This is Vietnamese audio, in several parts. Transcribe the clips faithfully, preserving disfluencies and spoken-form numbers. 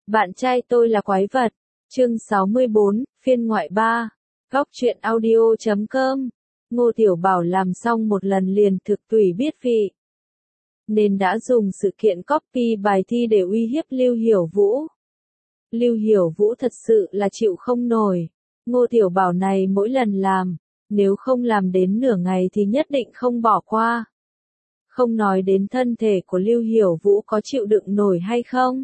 Bạn trai tôi là quái vật. Chương sáu mươi bốn, phiên ngoại ba. Góc truyện audio chấm com. Ngô Tiểu Bảo làm xong một lần liền thực tùy biết vị. Nên đã dùng sự kiện copy bài thi để uy hiếp Lưu Hiểu Vũ. Lưu Hiểu Vũ thật sự là chịu không nổi. Ngô Tiểu Bảo này mỗi lần làm, nếu không làm đến nửa ngày thì nhất định không bỏ qua. Không nói đến thân thể của Lưu Hiểu Vũ có chịu đựng nổi hay không.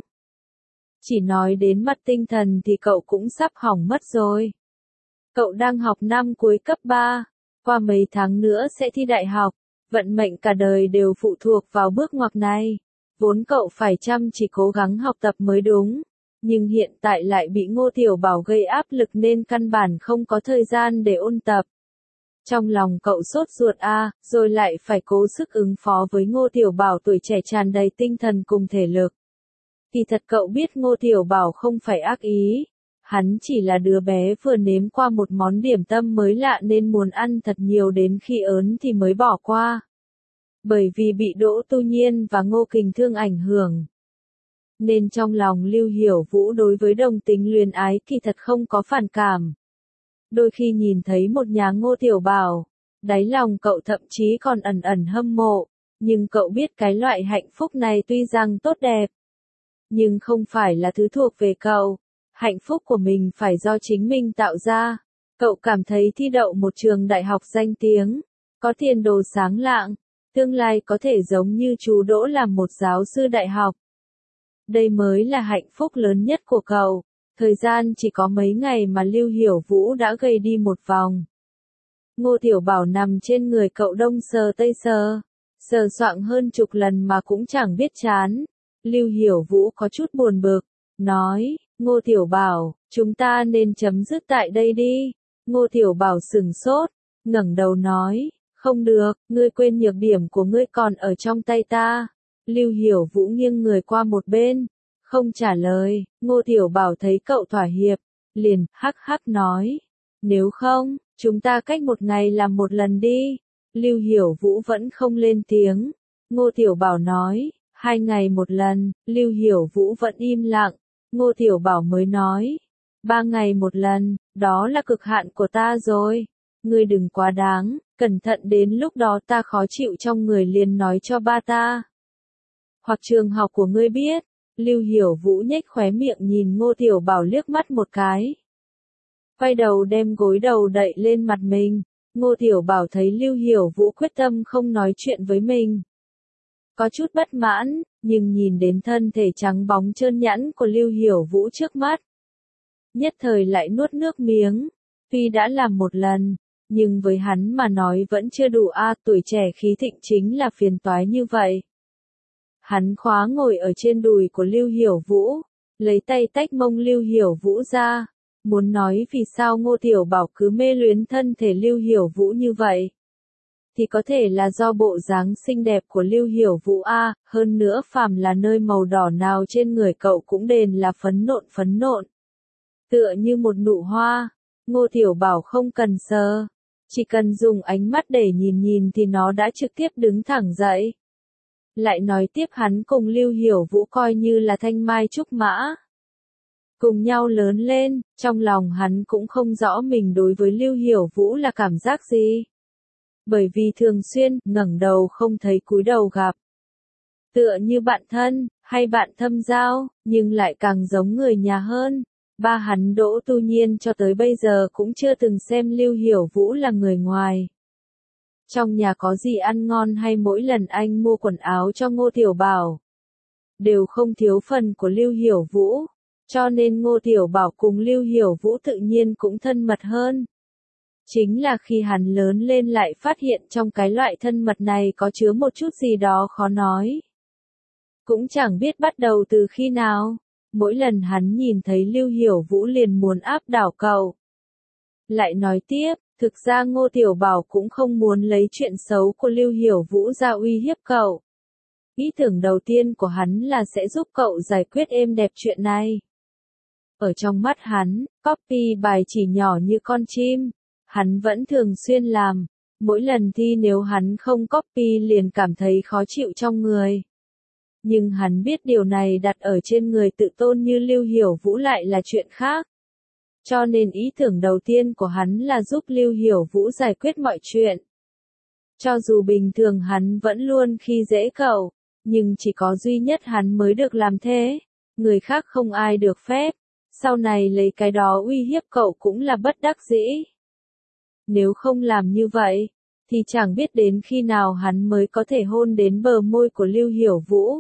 Chỉ nói đến mặt tinh thần thì cậu cũng sắp hỏng mất rồi. Cậu đang học năm cuối cấp ba, qua mấy tháng nữa sẽ thi đại học, vận mệnh cả đời đều phụ thuộc vào bước ngoặt này. Vốn cậu phải chăm chỉ cố gắng học tập mới đúng, nhưng hiện tại lại bị Ngô Tiểu Bảo gây áp lực nên căn bản không có thời gian để ôn tập. Trong lòng cậu sốt ruột a, à, rồi lại phải cố sức ứng phó với Ngô Tiểu Bảo tuổi trẻ tràn đầy tinh thần cùng thể lực. Thì thật cậu biết Ngô Tiểu Bảo không phải ác ý, hắn chỉ là đứa bé vừa nếm qua một món điểm tâm mới lạ nên muốn ăn thật nhiều đến khi ớn thì mới bỏ qua. Bởi vì bị Đỗ Tu Nhiên và Ngô Kình Thương ảnh hưởng, nên trong lòng Lưu Hiểu Vũ đối với đồng tính luyến ái kỳ thật không có phản cảm. Đôi khi nhìn thấy một nhà Ngô Tiểu Bảo, đáy lòng cậu thậm chí còn ẩn ẩn hâm mộ, nhưng cậu biết cái loại hạnh phúc này tuy rằng tốt đẹp, nhưng không phải là thứ thuộc về cậu. Hạnh phúc của mình phải do chính mình tạo ra. Cậu cảm thấy thi đậu một trường đại học danh tiếng, có tiền đồ sáng lạng, tương lai có thể giống như chú Đỗ làm một giáo sư đại học. Đây mới là hạnh phúc lớn nhất của cậu. Thời gian chỉ có mấy ngày mà Lưu Hiểu Vũ đã gầy đi một vòng. Ngô Tiểu Bảo nằm trên người cậu đông sờ tây sờ, sờ soạng hơn chục lần mà cũng chẳng biết chán. Lưu Hiểu Vũ có chút buồn bực, nói, Ngô Tiểu Bảo, chúng ta nên chấm dứt tại đây đi. Ngô Tiểu Bảo sừng sốt, ngẩng đầu nói, không được, ngươi quên nhược điểm của ngươi còn ở trong tay ta. Lưu Hiểu Vũ nghiêng người qua một bên, không trả lời. Ngô Tiểu Bảo thấy cậu thỏa hiệp, liền hắc hắc nói, nếu không, chúng ta cách một ngày làm một lần đi. Lưu Hiểu Vũ vẫn không lên tiếng. Ngô Tiểu Bảo nói, hai ngày một lần. Lưu Hiểu Vũ vẫn im lặng. Ngô Tiểu Bảo mới nói, ba ngày một lần, đó là cực hạn của ta rồi. Ngươi đừng quá đáng, cẩn thận đến lúc đó ta khó chịu trong người liền nói cho ba ta. Hoặc trường học của ngươi biết. Lưu Hiểu Vũ nhếch khóe miệng nhìn Ngô Tiểu Bảo liếc mắt một cái. Quay đầu đem gối đầu đậy lên mặt mình. Ngô Tiểu Bảo thấy Lưu Hiểu Vũ quyết tâm không nói chuyện với mình, có chút bất mãn, nhưng nhìn đến thân thể trắng bóng trơn nhẵn của Lưu Hiểu Vũ trước mắt, nhất thời lại nuốt nước miếng. Tuy đã làm một lần, nhưng với hắn mà nói vẫn chưa đủ a, à, tuổi trẻ khí thịnh chính là phiền toái như vậy. Hắn khóa ngồi ở trên đùi của Lưu Hiểu Vũ, lấy tay tách mông Lưu Hiểu Vũ ra, muốn nói vì sao Ngô Tiểu Bảo cứ mê luyến thân thể Lưu Hiểu Vũ như vậy. Thì có thể là do bộ dáng xinh đẹp của Lưu Hiểu Vũ a, à, hơn nữa phàm là nơi màu đỏ nào trên người cậu cũng đền là phấn nộn phấn nộn. Tựa như một nụ hoa, Ngô Tiểu Bảo không cần sờ, chỉ cần dùng ánh mắt để nhìn nhìn thì nó đã trực tiếp đứng thẳng dậy. Lại nói tiếp hắn cùng Lưu Hiểu Vũ coi như là thanh mai trúc mã, cùng nhau lớn lên, trong lòng hắn cũng không rõ mình đối với Lưu Hiểu Vũ là cảm giác gì. Bởi vì thường xuyên, ngẩng đầu không thấy cúi đầu gặp. Tựa như bạn thân, hay bạn thâm giao, nhưng lại càng giống người nhà hơn. Ba hắn Đỗ Tu Nhiên cho tới bây giờ cũng chưa từng xem Lưu Hiểu Vũ là người ngoài. Trong nhà có gì ăn ngon hay mỗi lần anh mua quần áo cho Ngô Tiểu Bảo, đều không thiếu phần của Lưu Hiểu Vũ. Cho nên Ngô Tiểu Bảo cùng Lưu Hiểu Vũ tự nhiên cũng thân mật hơn. Chính là khi hắn lớn lên lại phát hiện trong cái loại thân mật này có chứa một chút gì đó khó nói. Cũng chẳng biết bắt đầu từ khi nào, mỗi lần hắn nhìn thấy Lưu Hiểu Vũ liền muốn áp đảo cậu. Lại nói tiếp, thực ra Ngô Tiểu Bảo cũng không muốn lấy chuyện xấu của Lưu Hiểu Vũ ra uy hiếp cậu. Ý tưởng đầu tiên của hắn là sẽ giúp cậu giải quyết êm đẹp chuyện này. Ở trong mắt hắn, copy bài chỉ nhỏ như con chim. Hắn vẫn thường xuyên làm, mỗi lần thi nếu hắn không copy liền cảm thấy khó chịu trong người. Nhưng hắn biết điều này đặt ở trên người tự tôn như Lưu Hiểu Vũ lại là chuyện khác. Cho nên ý tưởng đầu tiên của hắn là giúp Lưu Hiểu Vũ giải quyết mọi chuyện. Cho dù bình thường hắn vẫn luôn khi dễ cậu, nhưng chỉ có duy nhất hắn mới được làm thế, người khác không ai được phép, sau này lấy cái đó uy hiếp cậu cũng là bất đắc dĩ. Nếu không làm như vậy, thì chẳng biết đến khi nào hắn mới có thể hôn đến bờ môi của Lưu Hiểu Vũ.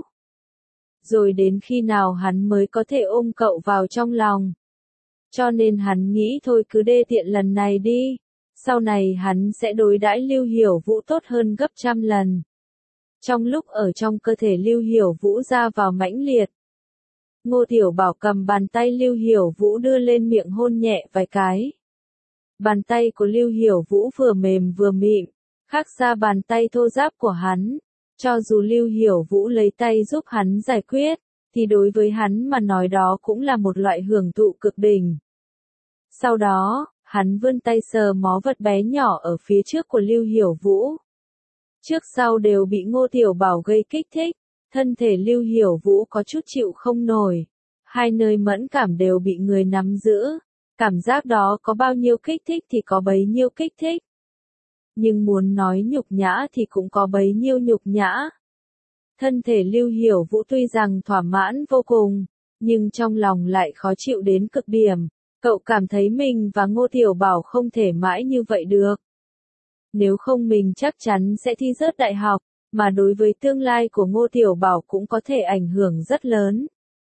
Rồi đến khi nào hắn mới có thể ôm cậu vào trong lòng. Cho nên hắn nghĩ thôi cứ đê tiện lần này đi, sau này hắn sẽ đối đãi Lưu Hiểu Vũ tốt hơn gấp trăm lần. Trong lúc ở trong cơ thể Lưu Hiểu Vũ ra vào mãnh liệt, Ngô Tiểu Bảo cầm bàn tay Lưu Hiểu Vũ đưa lên miệng hôn nhẹ vài cái. Bàn tay của Lưu Hiểu Vũ vừa mềm vừa mịn, khác xa bàn tay thô ráp của hắn. Cho dù Lưu Hiểu Vũ lấy tay giúp hắn giải quyết, thì đối với hắn mà nói đó cũng là một loại hưởng thụ cực đỉnh. Sau đó, hắn vươn tay sờ mó vật bé nhỏ ở phía trước của Lưu Hiểu Vũ. Trước sau đều bị Ngô Tiểu Bảo gây kích thích, thân thể Lưu Hiểu Vũ có chút chịu không nổi. Hai nơi mẫn cảm đều bị người nắm giữ, cảm giác đó có bao nhiêu kích thích thì có bấy nhiêu kích thích. Nhưng muốn nói nhục nhã thì cũng có bấy nhiêu nhục nhã. Thân thể Lưu Hiểu Vũ tuy rằng thỏa mãn vô cùng, nhưng trong lòng lại khó chịu đến cực điểm. Cậu cảm thấy mình và Ngô Tiểu Bảo không thể mãi như vậy được. Nếu không mình chắc chắn sẽ thi rớt đại học, mà đối với tương lai của Ngô Tiểu Bảo cũng có thể ảnh hưởng rất lớn.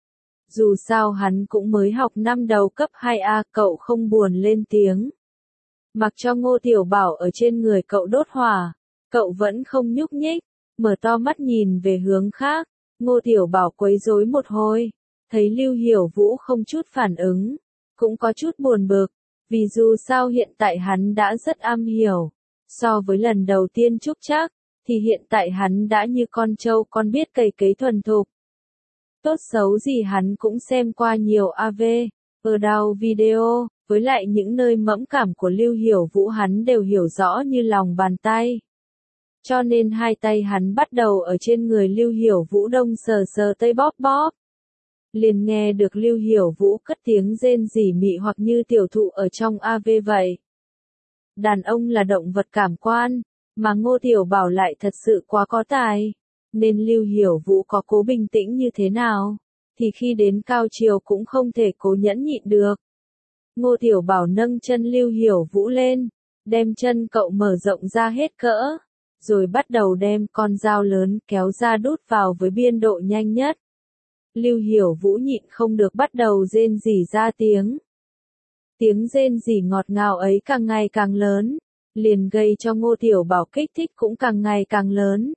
Dù sao hắn cũng mới học năm đầu cấp hai A, cậu không buồn lên tiếng. Mặc cho Ngô Tiểu Bảo ở trên người cậu đốt hỏa, cậu vẫn không nhúc nhích, mở to mắt nhìn về hướng khác. Ngô Tiểu Bảo quấy rối một hồi, thấy Lưu Hiểu Vũ không chút phản ứng, cũng có chút buồn bực, vì dù sao hiện tại hắn đã rất am hiểu. So với lần đầu tiên chúc chắc, thì hiện tại hắn đã như con trâu con biết cày cấy thuần thục. Tốt xấu gì hắn cũng xem qua nhiều a vê, ở đào video, với lại những nơi mẫn cảm của Lưu Hiểu Vũ hắn đều hiểu rõ như lòng bàn tay. Cho nên hai tay hắn bắt đầu ở trên người Lưu Hiểu Vũ đông sờ sờ tây bóp bóp. Liền nghe được Lưu Hiểu Vũ cất tiếng rên rỉ mị hoặc như tiểu thụ ở trong a vê vậy. Đàn ông là động vật cảm quan, mà Ngô Tiểu Bảo lại thật sự quá có tài, nên Lưu Hiểu Vũ có cố bình tĩnh như thế nào, thì khi đến cao chiều cũng không thể cố nhẫn nhịn được. Ngô Tiểu Bảo nâng chân Lưu Hiểu Vũ lên, đem chân cậu mở rộng ra hết cỡ, rồi bắt đầu đem con dao lớn kéo ra đút vào với biên độ nhanh nhất. Lưu Hiểu Vũ nhịn không được bắt đầu rên rỉ ra tiếng. Tiếng rên rỉ ngọt ngào ấy càng ngày càng lớn, liền gây cho Ngô Tiểu Bảo kích thích cũng càng ngày càng lớn.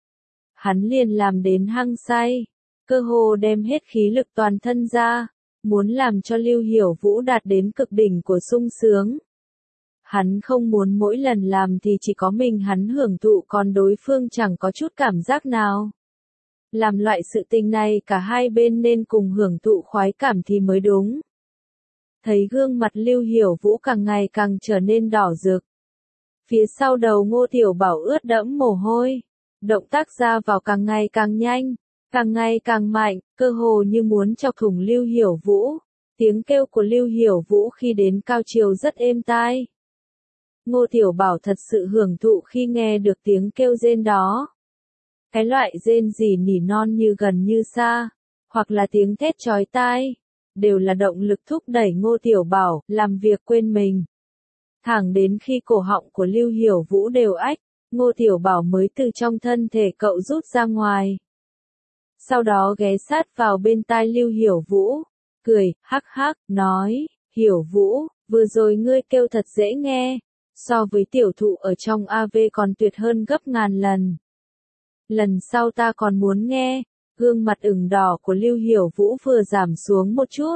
Hắn liền làm đến hăng say, cơ hồ đem hết khí lực toàn thân ra, muốn làm cho Lưu Hiểu Vũ đạt đến cực đỉnh của sung sướng. Hắn không muốn mỗi lần làm thì chỉ có mình hắn hưởng thụ còn đối phương chẳng có chút cảm giác nào. Làm loại sự tình này cả hai bên nên cùng hưởng thụ khoái cảm thì mới đúng. Thấy gương mặt Lưu Hiểu Vũ càng ngày càng trở nên đỏ rực. Phía sau đầu Ngô Tiểu Bảo ướt đẫm mồ hôi. Động tác ra vào càng ngày càng nhanh, càng ngày càng mạnh, cơ hồ như muốn chọc thủng Lưu Hiểu Vũ. Tiếng kêu của Lưu Hiểu Vũ khi đến cao chiều rất êm tai. Ngô Tiểu Bảo thật sự hưởng thụ khi nghe được tiếng kêu rên đó. Cái loại rên rỉ nỉ non như gần như xa, hoặc là tiếng thét chói tai, đều là động lực thúc đẩy Ngô Tiểu Bảo làm việc quên mình. Thẳng đến khi cổ họng của Lưu Hiểu Vũ đều ách, Ngô Tiểu Bảo mới từ trong thân thể cậu rút ra ngoài. Sau đó ghé sát vào bên tai Lưu Hiểu Vũ, cười, hắc hắc, nói, Hiểu Vũ, vừa rồi ngươi kêu thật dễ nghe, so với tiểu thụ ở trong a vê còn tuyệt hơn gấp ngàn lần. Lần sau ta còn muốn nghe. Gương mặt ửng đỏ của Lưu Hiểu Vũ vừa giảm xuống một chút.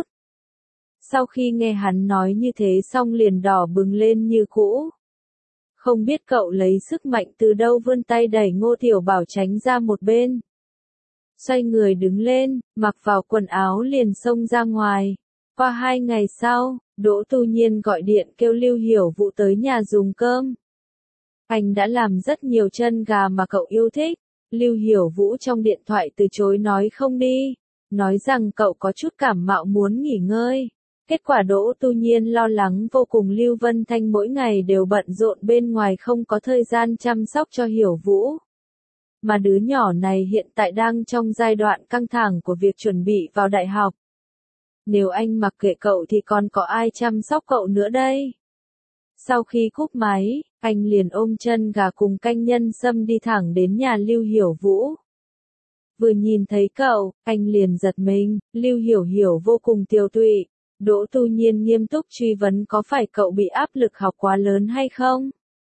Sau khi nghe hắn nói như thế xong liền đỏ bừng lên như cũ. Không biết cậu lấy sức mạnh từ đâu vươn tay đẩy Ngô Tiểu Bảo tránh ra một bên. Xoay người đứng lên, mặc vào quần áo liền xông ra ngoài. Qua hai ngày sau, Đỗ Tu Nhiên gọi điện kêu Lưu Hiểu Vũ tới nhà dùng cơm. Anh đã làm rất nhiều chân gà mà cậu yêu thích. Lưu Hiểu Vũ trong điện thoại từ chối nói không đi, nói rằng cậu có chút cảm mạo muốn nghỉ ngơi. Kết quả Đỗ Tu Nhiên lo lắng vô cùng, Lưu Vân Thanh mỗi ngày đều bận rộn bên ngoài không có thời gian chăm sóc cho Hiểu Vũ. Mà đứa nhỏ này hiện tại đang trong giai đoạn căng thẳng của việc chuẩn bị vào đại học. Nếu anh mặc kệ cậu thì còn có ai chăm sóc cậu nữa đây? Sau khi cúp máy, anh liền ôm chân gà cùng canh nhân sâm đi thẳng đến nhà Lưu Hiểu Vũ. Vừa nhìn thấy cậu, anh liền giật mình, Lưu Hiểu Hiểu vô cùng tiêu tụy. Đỗ Tu Nhiên nghiêm túc truy vấn có phải cậu bị áp lực học quá lớn hay không?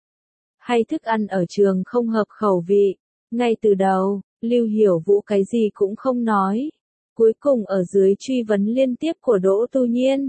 Hay thức ăn ở trường không hợp khẩu vị? Ngay từ đầu, Lưu Hiểu Vũ cái gì cũng không nói. Cuối cùng ở dưới truy vấn liên tiếp của Đỗ Tu Nhiên,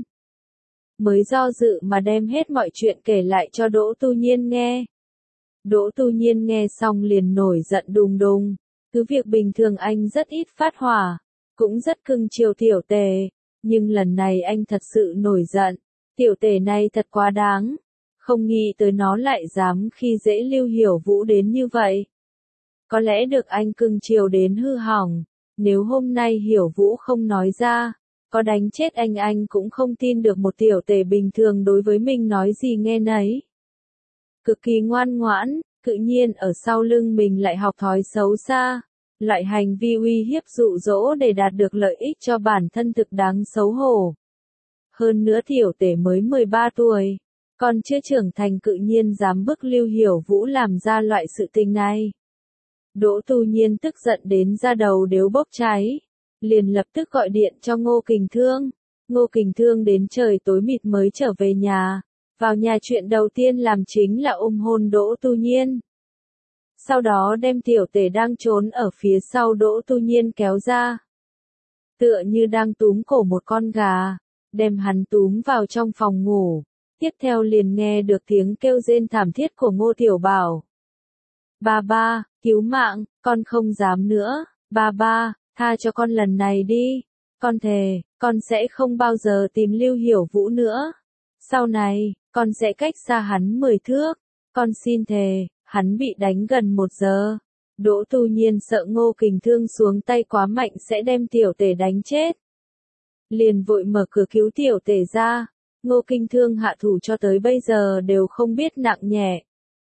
mới do dự mà đem hết mọi chuyện kể lại cho Đỗ Tu Nhiên nghe. Đỗ Tu Nhiên nghe xong liền nổi giận đùng đùng. Cứ việc bình thường anh rất ít phát hỏa, cũng rất cưng chiều tiểu tề, nhưng lần này anh thật sự nổi giận. Tiểu tề này thật quá đáng, không nghĩ tới nó lại dám khi dễ Lưu Hiểu Vũ đến như vậy. Có lẽ được anh cưng chiều đến hư hỏng, nếu hôm nay Hiểu Vũ không nói ra, có đánh chết anh anh cũng không tin được một tiểu tề bình thường đối với mình nói gì nghe nấy. Cực kỳ ngoan ngoãn, tự nhiên ở sau lưng mình lại học thói xấu xa. Loại hành vi uy hiếp dụ dỗ để đạt được lợi ích cho bản thân thực đáng xấu hổ. Hơn nữa tiểu tể mới mười ba tuổi, còn chưa trưởng thành tự nhiên dám bức Lưu Hiểu Vũ làm ra loại sự tình này. Đỗ Tu Nhiên tức giận đến da đầu đều bốc cháy, liền lập tức gọi điện cho Ngô Kình Thương. Ngô Kình Thương đến trời tối mịt mới trở về nhà, vào nhà chuyện đầu tiên làm chính là ôm hôn Đỗ Tu Nhiên. Sau đó đem tiểu tể đang trốn ở phía sau Đỗ Tu Nhiên kéo ra. Tựa như đang túm cổ một con gà, đem hắn túm vào trong phòng ngủ. Tiếp theo liền nghe được tiếng kêu rên thảm thiết của Ngô Tiểu Bảo. Ba ba, cứu mạng, con không dám nữa, ba ba, tha cho con lần này đi. Con thề, con sẽ không bao giờ tìm Lưu Hiểu Vũ nữa. Sau này, con sẽ cách xa hắn mười thước. Con xin thề. Hắn bị đánh gần một giờ. Đỗ Tu Nhiên sợ Ngô Kình Thương xuống tay quá mạnh sẽ đem tiểu tể đánh chết. Liền vội mở cửa cứu tiểu tể ra. Ngô Kình Thương hạ thủ cho tới bây giờ đều không biết nặng nhẹ.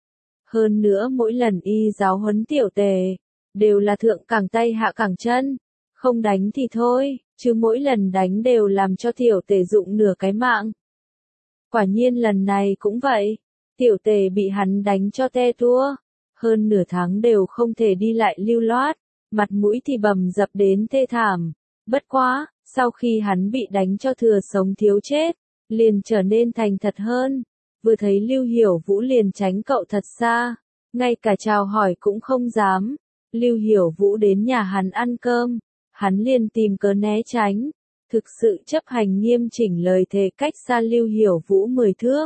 Hơn nữa mỗi lần y giáo huấn tiểu tể, đều là thượng cẳng tay hạ cẳng chân. Không đánh thì thôi, chứ mỗi lần đánh đều làm cho tiểu tể dụng nửa cái mạng. Quả nhiên lần này cũng vậy. Tiểu tề bị hắn đánh cho te tua, hơn nửa tháng đều không thể đi lại lưu loát, mặt mũi thì bầm dập đến thê thảm. Bất quá, sau khi hắn bị đánh cho thừa sống thiếu chết, liền trở nên thành thật hơn. Vừa thấy Lưu Hiểu Vũ liền tránh cậu thật xa, ngay cả chào hỏi cũng không dám. Lưu Hiểu Vũ đến nhà hắn ăn cơm, hắn liền tìm cớ né tránh, thực sự chấp hành nghiêm chỉnh lời thề cách xa Lưu Hiểu Vũ mười thước.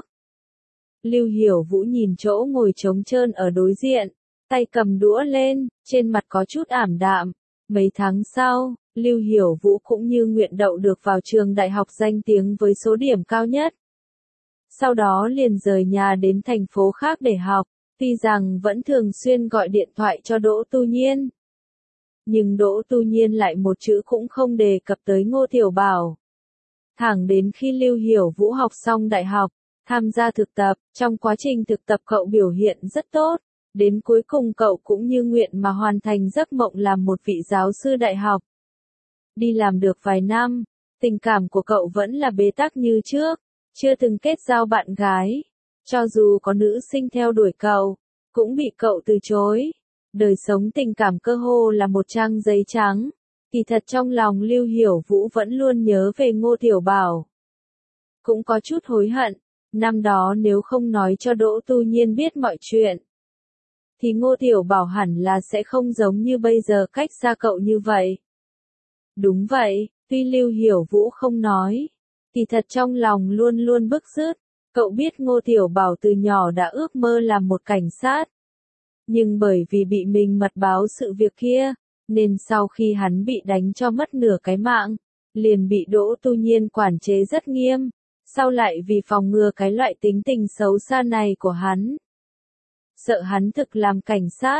Lưu Hiểu Vũ nhìn chỗ ngồi trống trơn ở đối diện, tay cầm đũa lên, trên mặt có chút ảm đạm. Mấy tháng sau, Lưu Hiểu Vũ cũng như nguyện đậu được vào trường đại học danh tiếng với số điểm cao nhất. Sau đó liền rời nhà đến thành phố khác để học, tuy rằng vẫn thường xuyên gọi điện thoại cho Đỗ Tu Nhiên. Nhưng Đỗ Tu Nhiên lại một chữ cũng không đề cập tới Ngô Tiểu Bảo. Thẳng đến khi Lưu Hiểu Vũ học xong đại học, tham gia thực tập, trong quá trình thực tập cậu biểu hiện rất tốt, đến cuối cùng cậu cũng như nguyện mà hoàn thành giấc mộng làm một vị giáo sư đại học. Đi làm được vài năm, tình cảm của cậu vẫn là bế tắc như trước, chưa từng kết giao bạn gái, cho dù có nữ sinh theo đuổi cậu, cũng bị cậu từ chối. Đời sống tình cảm cơ hồ là một trang giấy trắng, kỳ thật trong lòng Lưu Hiểu Vũ vẫn luôn nhớ về Ngô Tiểu Bảo. Cũng có chút hối hận. Năm đó nếu không nói cho Đỗ Tu Nhiên biết mọi chuyện, thì Ngô Tiểu Bảo hẳn là sẽ không giống như bây giờ cách xa cậu như vậy. Đúng vậy, tuy Lưu Hiểu Vũ không nói, thì thật trong lòng luôn luôn bức rứt. Cậu biết Ngô Tiểu Bảo từ nhỏ đã ước mơ làm một cảnh sát. Nhưng bởi vì bị mình mật báo sự việc kia, nên sau khi hắn bị đánh cho mất nửa cái mạng, liền bị Đỗ Tu Nhiên quản chế rất nghiêm. Sau lại vì phòng ngừa cái loại tính tình xấu xa này của hắn, sợ hắn thực làm cảnh sát,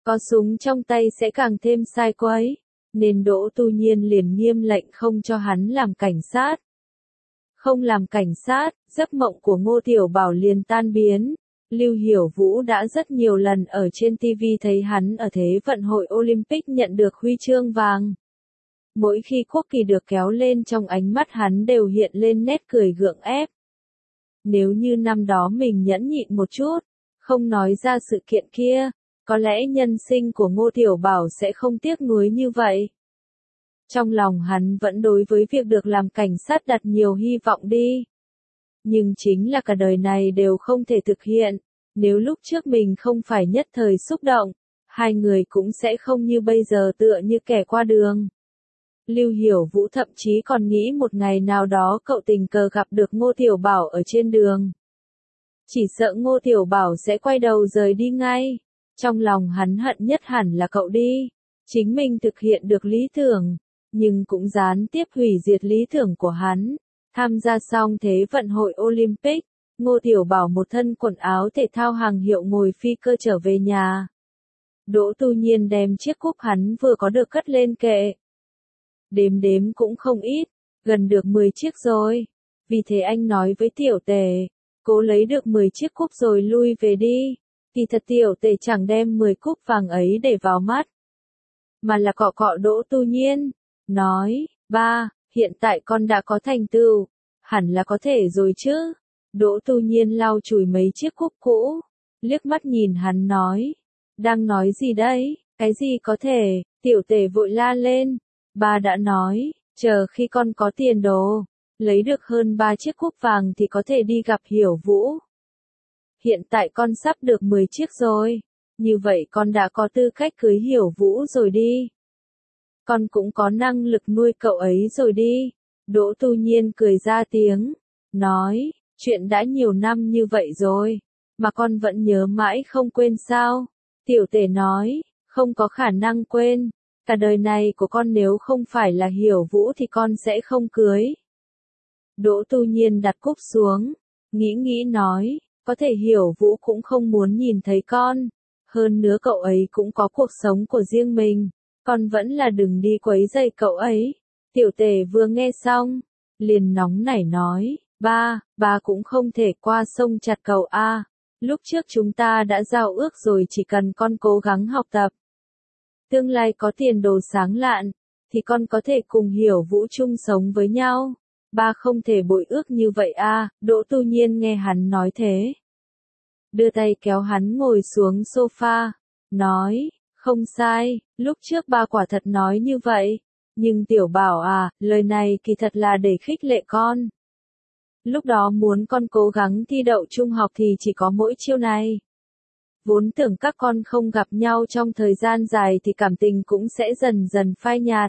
Có súng trong tay sẽ càng thêm sai quấy, nên Đỗ Tu Nhiên liền nghiêm lệnh không cho hắn làm cảnh sát. Không làm cảnh sát, giấc mộng của Ngô Tiểu Bảo liền tan biến. Lưu Hiểu Vũ đã rất nhiều lần ở trên ti vi thấy hắn ở Thế vận hội Olympic nhận được huy chương vàng. Mỗi khi quốc kỳ được kéo lên trong ánh mắt hắn đều hiện lên nét cười gượng ép. Nếu như năm đó mình nhẫn nhịn một chút, không nói ra sự kiện kia, có lẽ nhân sinh của Ngô Tiểu Bảo sẽ không tiếc nuối như vậy. Trong lòng hắn vẫn đối với việc được làm cảnh sát đặt nhiều hy vọng đi. Nhưng chính là cả đời này đều không thể thực hiện, nếu lúc trước mình không phải nhất thời xúc động, hai người cũng sẽ không như bây giờ tựa như kẻ qua đường. Lưu Hiểu Vũ thậm chí còn nghĩ một ngày nào đó cậu tình cờ gặp được Ngô Tiểu Bảo ở trên đường. Chỉ sợ Ngô Tiểu Bảo sẽ quay đầu rời đi ngay. Trong lòng hắn hận nhất hẳn là cậu đi. Chính mình thực hiện được lý tưởng, nhưng cũng gián tiếp hủy diệt lý tưởng của hắn. Tham gia xong Thế vận hội Olympic, Ngô Tiểu Bảo một thân quần áo thể thao hàng hiệu ngồi phi cơ trở về nhà. Đỗ Tu Nhiên đem chiếc cúp hắn vừa có được cất lên kệ. Đếm đếm cũng không ít, gần được mười chiếc rồi. Vì thế anh nói với Tiểu Tề, cố lấy được mười chiếc cúp rồi lui về đi. Kỳ thật Tiểu Tề chẳng đem mười cúp vàng ấy để vào mắt, mà là cọ cọ Đỗ Tu Nhiên, nói, ba, hiện tại con đã có thành tựu, hẳn là có thể rồi chứ. Đỗ Tu Nhiên lau chùi mấy chiếc cúp cũ, liếc mắt nhìn hắn nói, đang nói gì đấy, cái gì có thể, Tiểu Tề vội la lên, ba đã nói, chờ khi con có tiền đồ, lấy được hơn ba chiếc cúp vàng thì có thể đi gặp Hiểu Vũ. Hiện tại con sắp được mười chiếc rồi, như vậy con đã có tư cách cưới Hiểu Vũ rồi đi. Con cũng có năng lực nuôi cậu ấy rồi đi. Đỗ Tu Nhiên cười ra tiếng, nói, chuyện đã nhiều năm như vậy rồi, mà con vẫn nhớ mãi không quên sao. Tiểu Tề nói, không có khả năng quên, cả đời này của con nếu không phải là Hiểu Vũ thì con sẽ không cưới. Đỗ Tu Nhiên đặt cúp xuống, nghĩ nghĩ nói, có thể Hiểu Vũ cũng không muốn nhìn thấy con, hơn nữa cậu ấy cũng có cuộc sống của riêng mình, con vẫn là đừng đi quấy rầy cậu ấy. Tiểu Tề vừa nghe xong, liền nóng nảy nói, ba, ba cũng không thể qua sông chặt cầu a. Lúc trước chúng ta đã giao ước rồi, chỉ cần con cố gắng học tập, tương lai có tiền đồ sáng lạn, thì con có thể cùng Hiểu Vũ chung sống với nhau. Ba không thể bội ước như vậy a. Đỗ Tu Nhiên nghe hắn nói thế, đưa tay kéo hắn ngồi xuống sofa, nói, không sai, lúc trước ba quả thật nói như vậy, nhưng Tiểu Bảo à, lời này kỳ thật là để khích lệ con. Lúc đó muốn con cố gắng thi đậu trung học thì chỉ có mỗi chiêu này. Vốn tưởng các con không gặp nhau trong thời gian dài thì cảm tình cũng sẽ dần dần phai nhạt.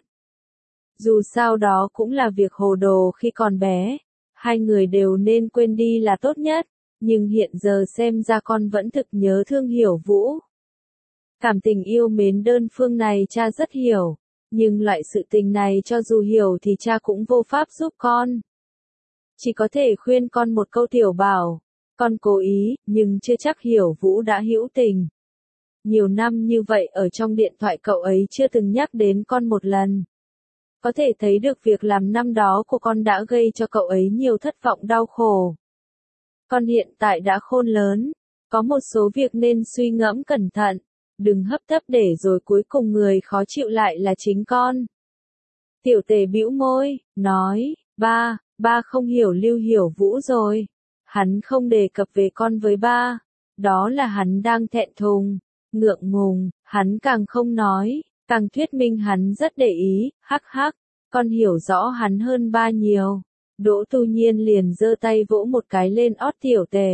Dù sao đó cũng là việc hồ đồ khi còn bé, hai người đều nên quên đi là tốt nhất, nhưng hiện giờ xem ra con vẫn thực nhớ thương Hiểu Vũ. Cảm tình yêu mến đơn phương này cha rất hiểu, nhưng loại sự tình này cho dù hiểu thì cha cũng vô pháp giúp con. Chỉ có thể khuyên con một câu Tiểu Bảo, con cố ý, nhưng chưa chắc Hiểu Vũ đã hữu tình. Nhiều năm như vậy ở trong điện thoại cậu ấy chưa từng nhắc đến con một lần. Có thể thấy được việc làm năm đó của con đã gây cho cậu ấy nhiều thất vọng đau khổ. Con hiện tại đã khôn lớn, có một số việc nên suy ngẫm cẩn thận, đừng hấp tấp để rồi cuối cùng người khó chịu lại là chính con. Tiểu Tề bĩu môi, nói, ba, ba không hiểu Lưu Hiểu Vũ rồi. Hắn không đề cập về con với ba, đó là hắn đang thẹn thùng, ngượng ngùng, hắn càng không nói, càng thuyết minh hắn rất để ý, hắc hắc, con hiểu rõ hắn hơn ba nhiều. Đỗ Tu Nhiên liền giơ tay vỗ một cái lên ót Tiểu Tề,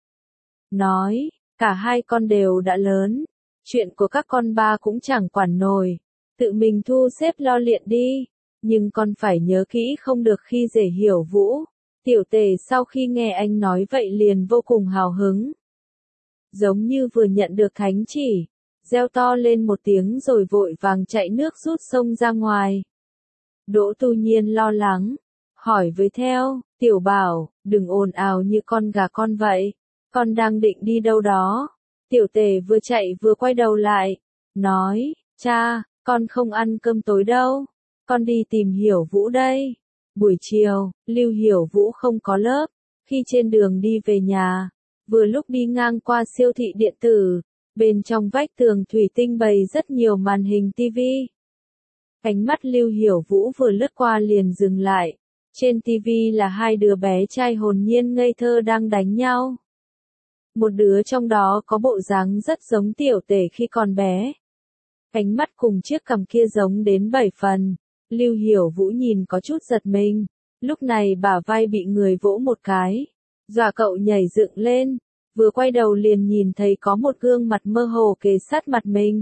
nói, cả hai con đều đã lớn, chuyện của các con ba cũng chẳng quản nổi, tự mình thu xếp lo luyện đi, nhưng con phải nhớ kỹ không được khi dễ Hiểu Vũ. Tiểu Tề sau khi nghe anh nói vậy liền vô cùng hào hứng, giống như vừa nhận được thánh chỉ, reo to lên một tiếng rồi vội vàng chạy nước rút sông ra ngoài. Đỗ Tu Nhiên lo lắng, hỏi với theo, Tiểu Bảo, đừng ồn ào như con gà con vậy, con đang định đi đâu đó. Tiểu Tề vừa chạy vừa quay đầu lại, nói, cha, con không ăn cơm tối đâu, con đi tìm Hiểu Vũ đây. Buổi chiều, Lưu Hiểu Vũ không có lớp, khi trên đường đi về nhà, vừa lúc đi ngang qua siêu thị điện tử, bên trong vách tường thủy tinh bày rất nhiều màn hình tivi. Ánh mắt Lưu Hiểu Vũ vừa lướt qua liền dừng lại, trên tivi là hai đứa bé trai hồn nhiên ngây thơ đang đánh nhau. Một đứa trong đó có bộ dáng rất giống Tiểu Tể khi còn bé. Ánh mắt cùng chiếc cằm kia giống đến bảy phần. Lưu Hiểu Vũ nhìn có chút giật mình. Lúc này bả vai bị người vỗ một cái, dọa cậu nhảy dựng lên, vừa quay đầu liền nhìn thấy có một gương mặt mơ hồ kề sát mặt mình.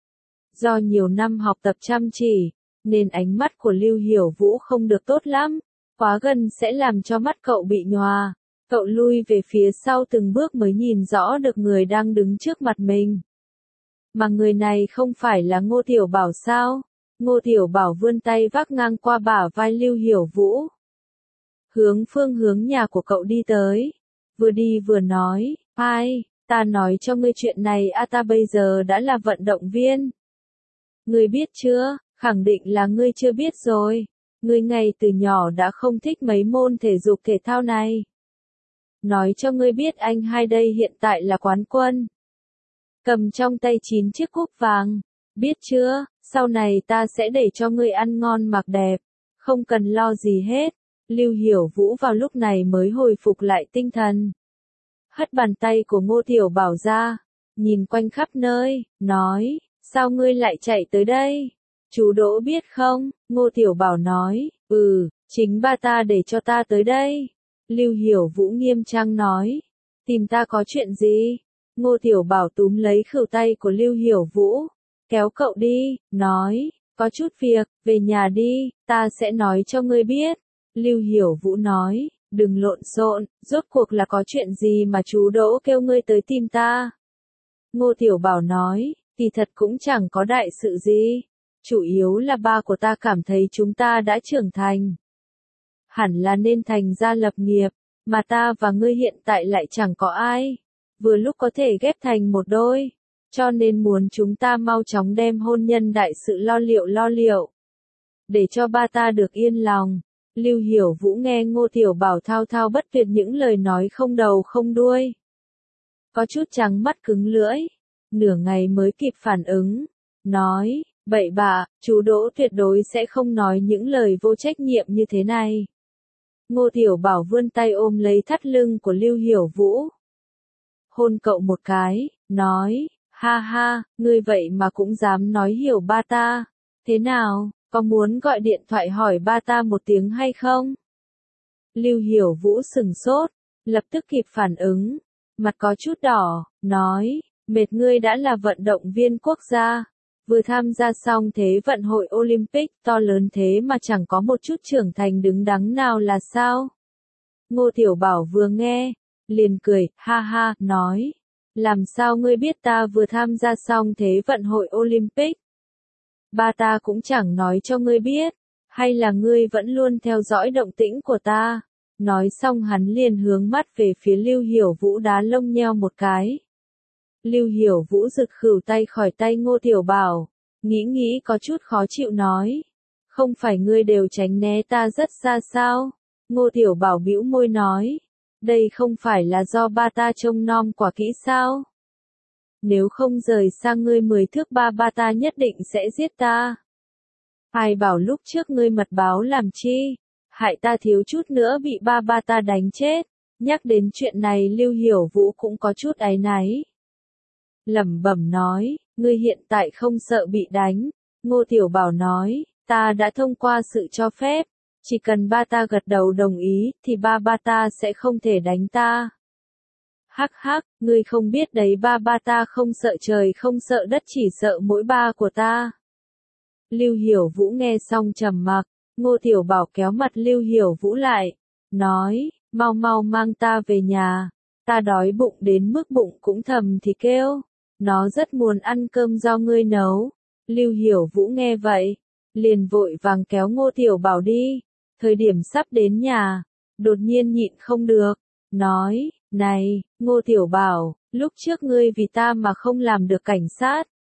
Do nhiều năm học tập chăm chỉ, nên ánh mắt của Lưu Hiểu Vũ không được tốt lắm, quá gần sẽ làm cho mắt cậu bị nhòa. Cậu lui về phía sau từng bước mới nhìn rõ được người đang đứng trước mặt mình. Mà người này không phải là Ngô Tiểu Bảo sao? Ngô Tiểu Bảo vươn tay vác ngang qua bả vai Lưu Hiểu Vũ, hướng phương hướng nhà của cậu đi tới, vừa đi vừa nói, ai, ta nói cho ngươi chuyện này a ta bây giờ đã là vận động viên. Ngươi biết chưa, khẳng định là ngươi chưa biết rồi, ngươi ngay từ nhỏ đã không thích mấy môn thể dục thể thao này. Nói cho ngươi biết anh hai đây hiện tại là quán quân. Cầm trong tay chín chiếc cúp vàng, biết chưa, sau này ta sẽ để cho ngươi ăn ngon mặc đẹp, không cần lo gì hết. Lưu Hiểu Vũ vào lúc này mới hồi phục lại tinh thần. Hất bàn tay của Ngô Tiểu Bảo ra, nhìn quanh khắp nơi, nói, sao ngươi lại chạy tới đây? Chú Đỗ biết không? Ngô Tiểu Bảo nói, ừ, chính ba ta để cho ta tới đây. Lưu Hiểu Vũ nghiêm trang nói, tìm ta có chuyện gì? Ngô Tiểu Bảo túm lấy khuỷu tay của Lưu Hiểu Vũ, kéo cậu đi, nói, có chút việc, về nhà đi, ta sẽ nói cho ngươi biết. Lưu Hiểu Vũ nói, đừng lộn xộn, rốt cuộc là có chuyện gì mà chú Đỗ kêu ngươi tới tìm ta? Ngô Tiểu Bảo nói, kỳ thật cũng chẳng có đại sự gì, chủ yếu là ba của ta cảm thấy chúng ta đã trưởng thành. Hẳn là nên thành gia lập nghiệp, mà ta và ngươi hiện tại lại chẳng có ai, vừa lúc có thể ghép thành một đôi, cho nên muốn chúng ta mau chóng đem hôn nhân đại sự lo liệu lo liệu, để cho ba ta được yên lòng. Lưu Hiểu Vũ nghe Ngô Tiểu Bảo thao thao bất tuyệt những lời nói không đầu không đuôi, có chút trắng mắt cứng lưỡi, nửa ngày mới kịp phản ứng, nói, bậy bạ, chú Đỗ tuyệt đối sẽ không nói những lời vô trách nhiệm như thế này. Ngô Tiểu Bảo vươn tay ôm lấy thắt lưng của Lưu Hiểu Vũ, hôn cậu một cái, nói, ha ha, ngươi vậy mà cũng dám nói hiểu ba ta, thế nào, có muốn gọi điện thoại hỏi ba ta một tiếng hay không? Lưu Hiểu Vũ sừng sốt, lập tức kịp phản ứng, mặt có chút đỏ, nói, mệt ngươi đã là vận động viên quốc gia, vừa tham gia xong thế vận hội Olympic to lớn thế mà chẳng có một chút trưởng thành đứng đắn nào là sao? Ngô Tiểu Bảo vừa nghe, liền cười, ha ha, nói, làm sao ngươi biết ta vừa tham gia xong thế vận hội Olympic? Ba ta cũng chẳng nói cho ngươi biết, hay là ngươi vẫn luôn theo dõi động tĩnh của ta? Nói xong hắn liền hướng mắt về phía Lưu Hiểu Vũ đá lông nheo một cái. Lưu Hiểu Vũ giật khửu tay khỏi tay Ngô Tiểu Bảo, nghĩ nghĩ có chút khó chịu nói, không phải ngươi đều tránh né ta rất xa sao? Ngô Tiểu Bảo bĩu môi nói, đây không phải là do ba ta trông nom quả kỹ sao? Nếu không rời sang ngươi mười thước ba ba ta nhất định sẽ giết ta. Ai bảo lúc trước ngươi mật báo làm chi, hại ta thiếu chút nữa bị ba ba ta đánh chết. Nhắc đến chuyện này Lưu Hiểu Vũ cũng có chút áy náy. Lẩm bẩm nói, ngươi hiện tại không sợ bị đánh. Ngô Tiểu Bảo nói, ta đã thông qua sự cho phép, chỉ cần ba ta gật đầu đồng ý thì ba ba ta sẽ không thể đánh ta. Hắc hắc, ngươi không biết đấy, ba ba ta không sợ trời không sợ đất, chỉ sợ mỗi ba của ta. Lưu Hiểu Vũ nghe xong trầm mặc, Ngô Tiểu Bảo kéo mặt Lưu Hiểu Vũ lại, nói, mau mau mang ta về nhà, ta đói bụng đến mức bụng cũng thầm thì kêu, nó rất muốn ăn cơm do ngươi nấu. Lưu Hiểu Vũ nghe vậy, liền vội vàng kéo Ngô Tiểu Bảo đi, thời điểm sắp đến nhà, đột nhiên nhịn không được, nói, này, Ngô Tiểu Bảo, lúc trước ngươi vì ta mà không làm được cảnh sát,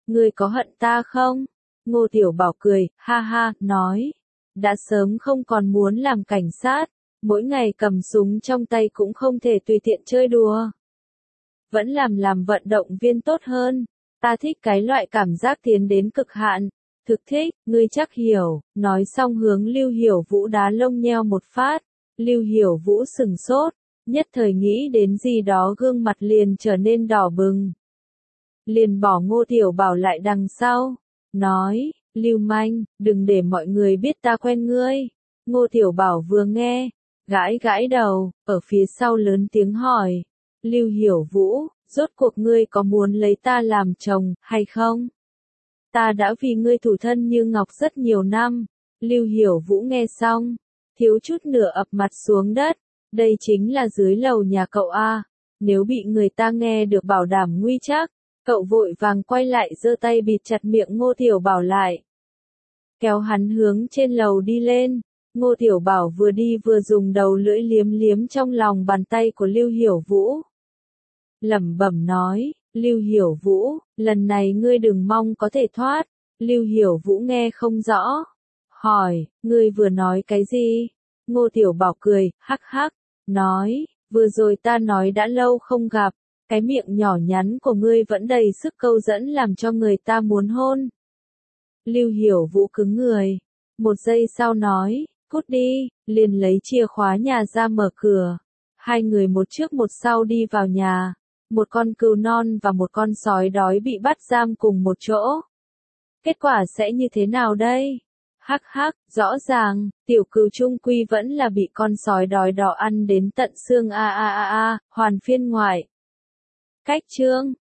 ngươi có hận ta không? Ngô Tiểu Bảo cười, ha ha, nói. Đã sớm không còn muốn làm cảnh sát, mỗi ngày cầm súng trong tay cũng không thể tùy tiện chơi đùa. Vẫn làm làm vận động viên tốt hơn, ta thích cái loại cảm giác tiến đến cực hạn, thực thích, ngươi chắc hiểu, nói xong hướng Lưu Hiểu Vũ đá lông nheo một phát, Lưu Hiểu Vũ sừng sốt, nhất thời nghĩ đến gì đó gương mặt liền trở nên đỏ bừng. Liền bỏ Ngô Tiểu Bảo lại đằng sau, nói, Lưu manh, đừng để mọi người biết ta quen ngươi. Ngô Tiểu Bảo vừa nghe, gãi gãi đầu, ở phía sau lớn tiếng hỏi, Lưu Hiểu Vũ, rốt cuộc ngươi có muốn lấy ta làm chồng, hay không? Ta đã vì ngươi thủ thân như ngọc rất nhiều năm. Lưu Hiểu Vũ nghe xong, thiếu chút nữa ập mặt xuống đất, đây chính là dưới lầu nhà cậu a, nếu bị người ta nghe được bảo đảm nguy chắc. Cậu vội vàng quay lại giơ tay bịt chặt miệng Ngô Tiểu Bảo lại. Kéo hắn hướng trên lầu đi lên. Ngô Tiểu Bảo vừa đi vừa dùng đầu lưỡi liếm liếm trong lòng bàn tay của Lưu Hiểu Vũ. Lẩm bẩm nói, Lưu Hiểu Vũ, lần này ngươi đừng mong có thể thoát. Lưu Hiểu Vũ nghe không rõ. Hỏi, ngươi vừa nói cái gì? Ngô Tiểu Bảo cười, hắc hắc, nói, vừa rồi ta nói đã lâu không gặp. Cái miệng nhỏ nhắn của ngươi vẫn đầy sức câu dẫn làm cho người ta muốn hôn. Lưu Hiểu Vũ cứng người. Một giây sau nói, cút đi, liền lấy chìa khóa nhà ra mở cửa. Hai người một trước một sau đi vào nhà. Một con cừu non và một con sói đói bị bắt giam cùng một chỗ. Kết quả sẽ như thế nào đây? Hắc hắc, rõ ràng, tiểu cừu trung quy vẫn là bị con sói đói đỏ ăn đến tận xương a a a a, hoàn phiên ngoại. Cách chương